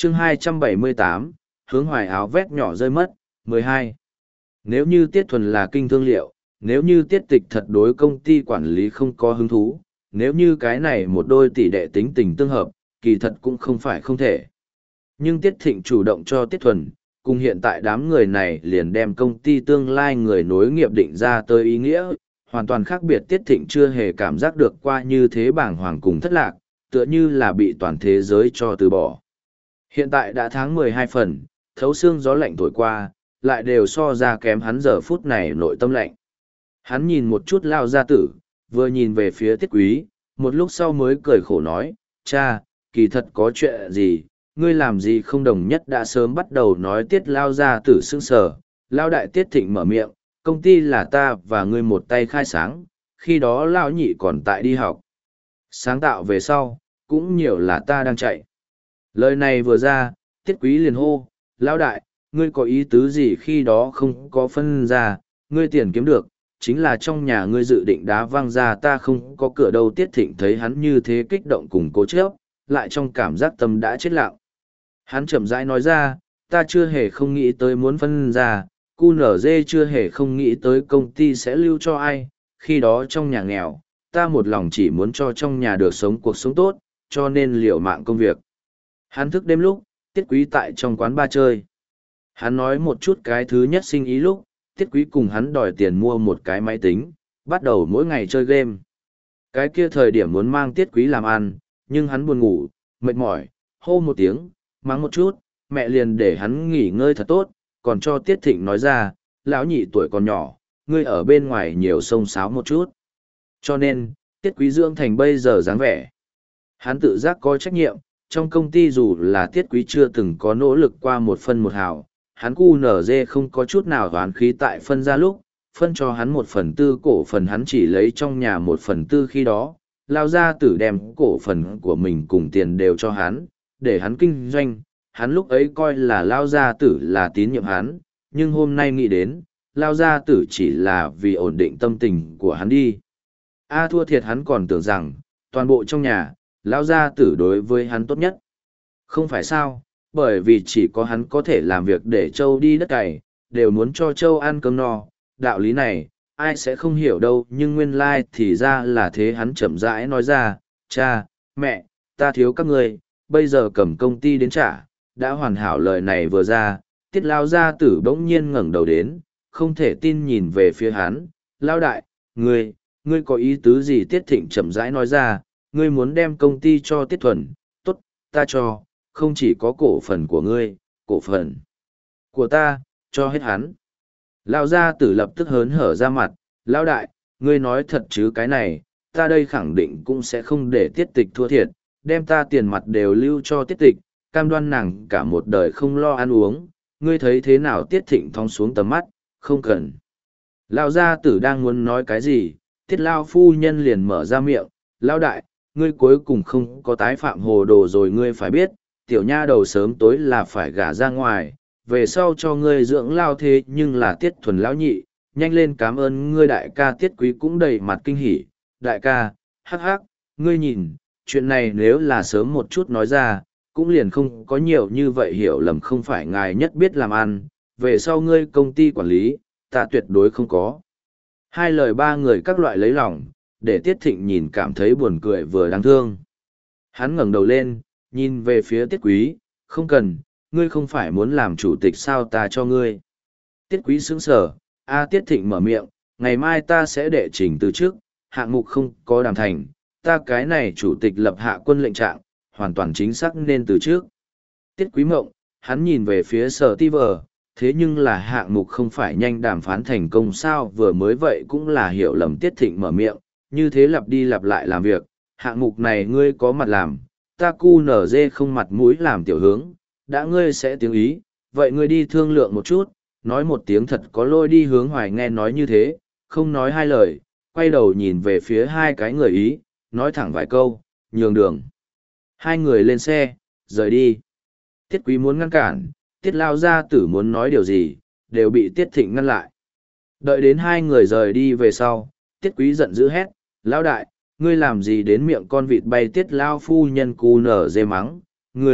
chương 278, hướng hoài áo vét nhỏ rơi mất, 12. Nếu như Tiết Thuần là kinh thương liệu, nếu như Tiết Tịch thật đối công ty quản lý không có hứng thú, nếu như cái này một đôi tỷ đệ tính tình tương hợp, kỳ thật cũng không phải không thể. Nhưng Tiết Thịnh chủ động cho Tiết Thuần, cùng hiện tại đám người này liền đem công ty tương lai người nối nghiệp định ra tới ý nghĩa, hoàn toàn khác biệt. Tiết Thịnh chưa hề cảm giác được qua như thế bảng hoàng cùng thất lạc, tựa như là bị toàn thế giới cho từ bỏ. Hiện tại đã tháng 12 phần, thấu xương gió lạnh thổi qua, lại đều so ra kém hắn giờ phút này nội tâm lạnh. Hắn nhìn một chút Lao gia tử, vừa nhìn về phía Tiết Quý, một lúc sau mới cười khổ nói, cha, kỳ thật có chuyện gì, ngươi làm gì không đồng nhất đã sớm bắt đầu nói. Tiết Lao gia tử sững sờ, Lao đại Tiết Thịnh mở miệng, công ty là ta và ngươi một tay khai sáng, khi đó Lao nhị còn tại đi học. Sáng tạo về sau, cũng nhiều là ta đang chạy. Lời này vừa ra, Tiết Quý liền hô, Lao đại, ngươi có ý tứ gì khi đó không có phân ra, ngươi tiền kiếm được, chính là trong nhà ngươi dự định đá văng ra ta không có cửa đâu. Tiết Thịnh thấy hắn như thế kích động cùng cố chấp, lại trong cảm giác tâm đã chết lặng. Hắn chậm rãi nói ra, ta chưa hề không nghĩ tới muốn phân ra, QNZ chưa hề không nghĩ tới công ty sẽ lưu cho ai, khi đó trong nhà nghèo, ta một lòng chỉ muốn cho trong nhà được sống cuộc sống tốt, cho nên liều mạng công việc. Hắn thức đêm lúc, Tiết Quý tại trong quán bar chơi. Hắn nói một chút cái thứ nhất sinh ý lúc, Tiết Quý cùng hắn đòi tiền mua một cái máy tính, bắt đầu mỗi ngày chơi game. Cái kia thời điểm muốn mang Tiết Quý làm ăn, nhưng hắn buồn ngủ, mệt mỏi, hô một tiếng, mắng một chút, mẹ liền để hắn nghỉ ngơi thật tốt, còn cho Tiết Thịnh nói ra, lão nhị tuổi còn nhỏ, ngươi ở bên ngoài nhiều xông xáo một chút. Cho nên, Tiết Quý dưỡng thành bây giờ dáng vẻ. Hắn tự giác có trách nhiệm, trong công ty dù là Tiết Quý chưa từng có nỗ lực qua một phân một hào, hắn QNZ không có chút nào hoán khí tại phân ra lúc, phân cho hắn 1/4 cổ phần, hắn chỉ lấy trong nhà 1/4 khi đó, Lao gia tử đem cổ phần của mình cùng tiền đều cho hắn, để hắn kinh doanh. Hắn lúc ấy coi là Lao gia tử là tín nhiệm hắn, nhưng hôm nay nghĩ đến, Lao gia tử chỉ là vì ổn định tâm tình của hắn đi. Thua thiệt hắn còn tưởng rằng, toàn bộ trong nhà, Lao gia tử đối với hắn tốt nhất. Không phải sao, bởi vì chỉ có hắn có thể làm việc để Châu đi đất cày, đều muốn cho Châu ăn cơm no. Đạo lý này, ai sẽ không hiểu đâu, nhưng nguyên lai thì ra là thế. Hắn chậm rãi nói ra, cha, mẹ, ta thiếu các ngươi, bây giờ cầm công ty đến trả, đã hoàn hảo. Lời này vừa ra, Tiết Lao gia tử bỗng nhiên ngẩng đầu đến, không thể tin nhìn về phía hắn, Lao đại, ngươi có ý tứ gì? Tiết Thịnh chậm rãi nói ra, ngươi muốn đem công ty cho Tiết Thuần, tốt, ta cho, không chỉ có cổ phần của ngươi, cổ phần của ta, cho hết hắn. Lao gia tử lập tức hớn hở ra mặt, Lao đại, ngươi nói thật chứ? Cái này, ta đây khẳng định cũng sẽ không để Tiết Tịch thua thiệt, đem ta tiền mặt đều lưu cho Tiết Tịch, cam đoan nàng cả một đời không lo ăn uống. Ngươi thấy thế nào? Tiết Thịnh thong xuống tầm mắt, không cần. Lao gia tử đang muốn nói cái gì, Tiết Lao phu nhân liền mở ra miệng, Lao đại, ngươi cuối cùng không có tái phạm hồ đồ rồi. Ngươi phải biết, tiểu nha đầu sớm tối là phải gả ra ngoài, về sau cho ngươi dưỡng Lao thế nhưng là Tiết Thuần lão nhị, nhanh lên cảm ơn ngươi. Đại ca Tiết Quý cũng đầy mặt kinh hỉ, đại ca, hắc hắc, ngươi nhìn, chuyện này nếu là sớm một chút nói ra, cũng liền không có nhiều như vậy hiểu lầm. Không phải ngài nhất biết làm ăn, về sau ngươi công ty quản lý, ta tuyệt đối không có. Hai lời ba người các loại lấy lòng, để Tiết Thịnh nhìn cảm thấy buồn cười vừa đáng thương. Hắn ngẩng đầu lên, nhìn về phía Tiết Quý, không cần, ngươi không phải muốn làm chủ tịch sao, ta cho ngươi. Tiết Quý sững sờ, Tiết Thịnh mở miệng, ngày mai ta sẽ đệ trình từ trước, hạng mục không có đàm thành, ta cái này chủ tịch lập hạ quân lệnh trạng, hoàn toàn chính xác nên từ trước. Tiết Quý mộng, hắn nhìn về phía Sở Ti Vờ, thế nhưng là hạng mục không phải nhanh đàm phán thành công sao? Vừa mới vậy cũng là hiểu lầm. Tiết Thịnh mở miệng, như thế lặp đi lặp lại làm việc, hạng mục này ngươi có mặt làm, ta QNZ không mặt mũi làm tiểu hướng, đã ngươi sẽ tiếng ý, vậy ngươi đi thương lượng một chút, nói một tiếng thật có lỗi đi. Hướng Hoài nghe nói như thế, không nói hai lời, quay đầu nhìn về phía hai cái người ý, nói thẳng vài câu, nhường đường. Hai người lên xe, rời đi. Tiết Quý muốn ngăn cản, Tiết Lao gia tử muốn nói điều gì, đều bị Tiết Thịnh ngăn lại. Đợi đến hai người rời đi về sau, Tiết Quý giận dữ hét, Lão đại, ngươi làm gì đến miệng con vịt bay? Tiết Lao phu nhân cu nở dê mắng,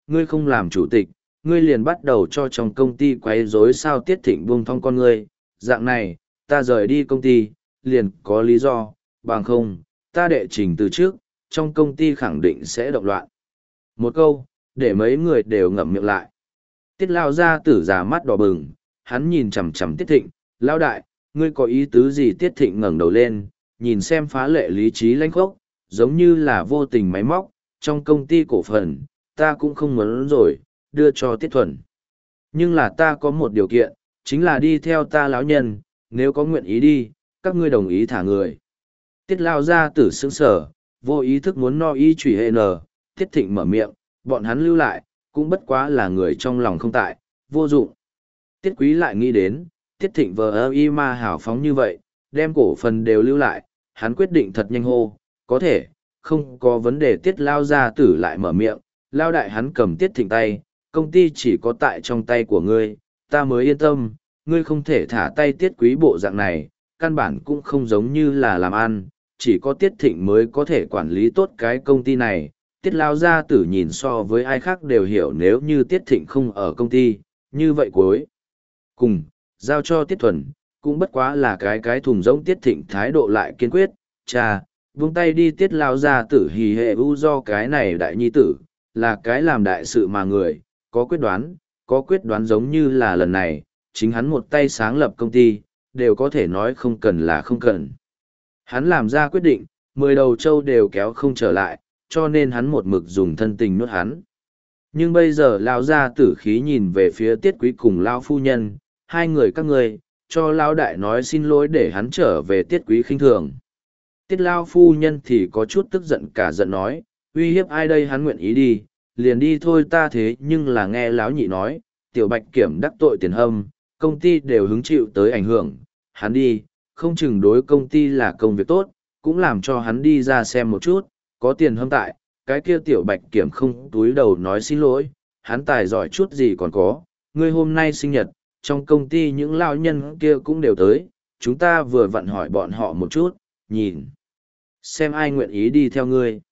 ngươi không làm chủ tịch, ngươi liền bắt đầu cho trong công ty quấy rối sao Tiết Thịnh buông thong con ngươi, dạng này, ta rời đi công ty, liền có lý do, bằng không, ta đệ trình từ trước, trong công ty khẳng định sẽ động loạn. Một câu, để mấy người đều ngậm miệng lại. Tiết lao ra tử già mắt đỏ bừng, hắn nhìn chằm chằm Tiết Thịnh, lao đại, ngươi có ý tứ gì? Tiết Thịnh ngẩng đầu lên, nhìn xem phá lệ lý trí lãnh khốc, giống như là vô tình máy móc, trong công ty cổ phần, ta cũng không muốn rồi, đưa cho Tiết Thuần. Nhưng là ta có một điều kiện, chính là đi theo ta lão nhân, nếu có nguyện ý đi, các ngươi đồng ý thả người. Tiết lao ra tử sững sở, vô ý thức muốn no y chủy hệ nờ, Tiết Thịnh mở miệng, bọn hắn lưu lại, cũng bất quá là người trong lòng không tại, vô dụng. Tiết Quý lại nghĩ đến, Tiết Thịnh vờ y ma hào phóng như vậy, đem cổ phần đều lưu lại, hắn quyết định thật nhanh hô, có thể, không có vấn đề. Tiết lao ra tử lại mở miệng, lao đại hắn cầm Tiết Thịnh tay, công ty chỉ có tại trong tay của ngươi, ta mới yên tâm, ngươi không thể thả tay. Tiết Quý bộ dạng này, căn bản cũng không giống như là làm ăn, chỉ có Tiết Thịnh mới có thể quản lý tốt cái công ty này. Tiết lao gia tử nhìn so với ai khác đều hiểu, nếu như Tiết Thịnh không ở công ty, như vậy cuối cùng, giao cho Tiết Thuần, cũng bất quá là cái thùng rỗng. Tiết Thịnh thái độ lại kiên quyết, cha, buông tay đi. Tiết lao gia tử hì hệ u, do cái này đại nhi tử, là cái làm đại sự mà người, có quyết đoán giống như là lần này, chính hắn một tay sáng lập công ty, đều có thể nói không cần là không cần. Hắn làm ra quyết định, 10 đầu trâu đều kéo không trở lại, cho nên hắn một mực dùng thân tình nuốt hắn. Nhưng bây giờ lao ra tử khí nhìn về phía Tiết Quý cùng lao phu nhân, hai người các ngươi, cho lao đại nói xin lỗi để hắn trở về. Tiết Quý khinh thường. Tiết lao phu nhân thì có chút tức giận, cả giận nói, uy hiếp ai đây? Hắn nguyện ý đi, liền đi thôi. Ta thế nhưng là nghe lão nhị nói, tiểu bạch kiểm đắc tội tiền hâm, công ty đều hứng chịu tới ảnh hưởng, hắn đi, không chừng đối công ty là công việc tốt, cũng làm cho hắn đi ra xem một chút, có tiền hâm tại, cái kia tiểu bạch kiểm không túi đầu nói xin lỗi, hắn tài giỏi chút gì còn có, ngươi hôm nay sinh nhật, trong công ty những lao nhân kia cũng đều tới, chúng ta vừa vặn hỏi bọn họ một chút, nhìn xem ai nguyện ý đi theo ngươi.